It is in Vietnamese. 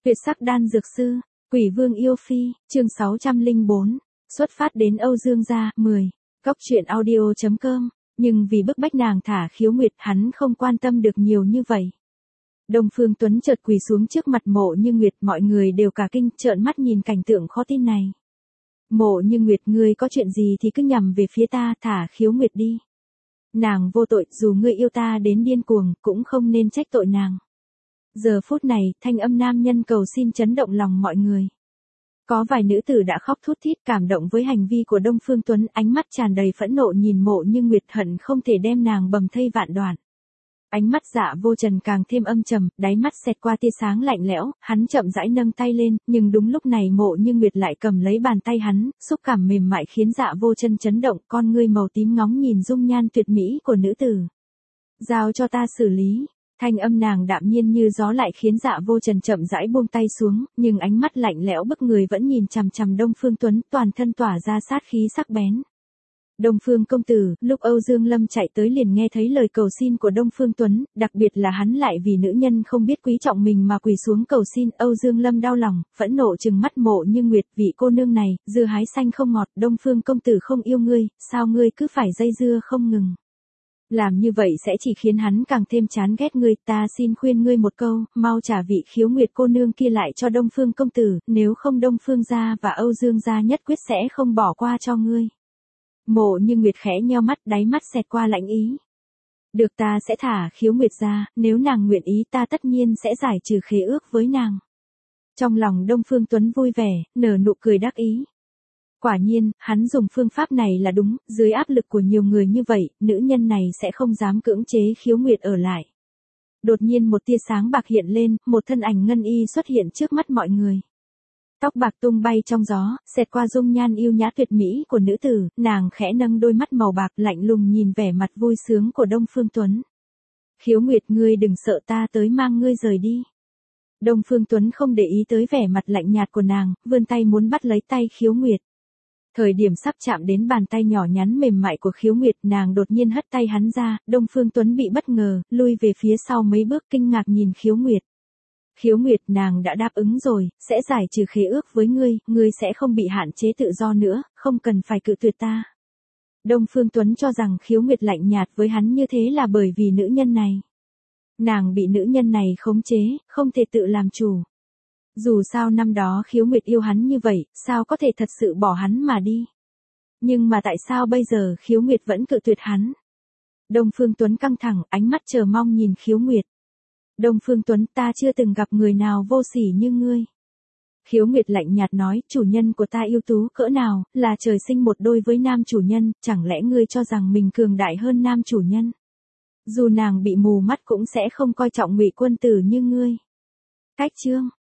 Tuyệt sắc đan dược sư, Quỷ Vương yêu phi, chương 604, xuất phát đến Âu Dương gia, 10, Cóc truyện audio.com, nhưng vì bức bách nàng thả Khiếu Nguyệt hắn không quan tâm được nhiều như vậy. Đông Phương Tuấn chợt quỳ xuống trước mặt Mộ Như Nguyệt, mọi người đều cả kinh trợn mắt nhìn cảnh tượng khó tin này. Mộ Như Nguyệt, ngươi có chuyện gì thì cứ nhằm về phía ta, thả Khiếu Nguyệt đi. Nàng vô tội, dù ngươi yêu ta đến điên cuồng, cũng không nên trách tội nàng. Giờ phút này, thanh âm nam nhân cầu xin chấn động lòng mọi người. Có vài nữ tử đã khóc thút thít cảm động với hành vi của Đông Phương Tuấn, ánh mắt tràn đầy phẫn nộ nhìn Mộ Như Nguyệt, hận không thể đem nàng bầm thây vạn đoạn. Ánh mắt Dạ Vô Trần càng thêm âm trầm, đáy mắt xẹt qua tia sáng lạnh lẽo, hắn chậm rãi nâng tay lên, nhưng đúng lúc này Mộ Như Nguyệt lại cầm lấy bàn tay hắn, xúc cảm mềm mại khiến Dạ Vô Trần chấn động, con ngươi màu tím ngóng nhìn dung nhan tuyệt mỹ của nữ tử. Giao cho ta xử lý. Thanh âm nàng đạm nhiên như gió lại khiến Dạ Vô Trần chậm rãi buông tay xuống, nhưng ánh mắt lạnh lẽo bức người vẫn nhìn chằm chằm Đông Phương Tuấn, toàn thân tỏa ra sát khí sắc bén. Đông Phương công tử, lúc Âu Dương Lâm chạy tới liền nghe thấy lời cầu xin của Đông Phương Tuấn, đặc biệt là hắn lại vì nữ nhân không biết quý trọng mình mà quỳ xuống cầu xin. Âu Dương Lâm đau lòng, phẫn nộ trừng mắt Mộ Như Nguyệt, vị cô nương này, dưa hái xanh không ngọt, Đông Phương công tử không yêu ngươi, sao ngươi cứ phải dây dưa không ngừng. Làm như vậy sẽ chỉ khiến hắn càng thêm chán ghét ngươi, ta xin khuyên ngươi một câu, mau trả vị Khiếu Nguyệt cô nương kia lại cho Đông Phương công tử, nếu không Đông Phương gia và Âu Dương gia nhất quyết sẽ không bỏ qua cho ngươi. Mộ Như Nguyệt khẽ nheo mắt, đáy mắt xẹt qua lạnh ý. Được, ta sẽ thả Khiếu Nguyệt ra, nếu nàng nguyện ý ta tất nhiên sẽ giải trừ khế ước với nàng. Trong lòng Đông Phương Tuấn vui vẻ, nở nụ cười đắc ý. Quả nhiên, hắn dùng phương pháp này là đúng, dưới áp lực của nhiều người như vậy, nữ nhân này sẽ không dám cưỡng chế Khiếu Nguyệt ở lại. Đột nhiên một tia sáng bạc hiện lên, một thân ảnh ngân y xuất hiện trước mắt mọi người. Tóc bạc tung bay trong gió, xẹt qua dung nhan yêu nhã tuyệt mỹ của nữ tử, nàng khẽ nâng đôi mắt màu bạc lạnh lùng nhìn vẻ mặt vui sướng của Đông Phương Tuấn. Khiếu Nguyệt, ngươi đừng sợ, ta tới mang ngươi rời đi. Đông Phương Tuấn không để ý tới vẻ mặt lạnh nhạt của nàng, vươn tay muốn bắt lấy tay Khiếu Nguyệt. Thời điểm sắp chạm đến bàn tay nhỏ nhắn mềm mại của Khiếu Nguyệt, nàng đột nhiên hất tay hắn ra, Đông Phương Tuấn bị bất ngờ, lui về phía sau mấy bước kinh ngạc nhìn Khiếu Nguyệt. Khiếu Nguyệt, nàng đã đáp ứng rồi, sẽ giải trừ khế ước với ngươi, ngươi sẽ không bị hạn chế tự do nữa, không cần phải cự tuyệt ta. Đông Phương Tuấn cho rằng Khiếu Nguyệt lạnh nhạt với hắn như thế là bởi vì nữ nhân này. Nàng bị nữ nhân này khống chế, không thể tự làm chủ. Dù sao năm đó Khiếu Nguyệt yêu hắn như vậy, sao có thể thật sự bỏ hắn mà đi. Nhưng mà tại sao bây giờ Khiếu Nguyệt vẫn cự tuyệt hắn? Đông Phương Tuấn căng thẳng, ánh mắt chờ mong nhìn Khiếu Nguyệt. Đông Phương Tuấn, ta chưa từng gặp người nào vô sỉ như ngươi. Khiếu Nguyệt lạnh nhạt nói, chủ nhân của ta ưu tú cỡ nào, là trời sinh một đôi với nam chủ nhân, chẳng lẽ ngươi cho rằng mình cường đại hơn nam chủ nhân? Dù nàng bị mù mắt cũng sẽ không coi trọng Ngụy quân tử như ngươi. Cách chương.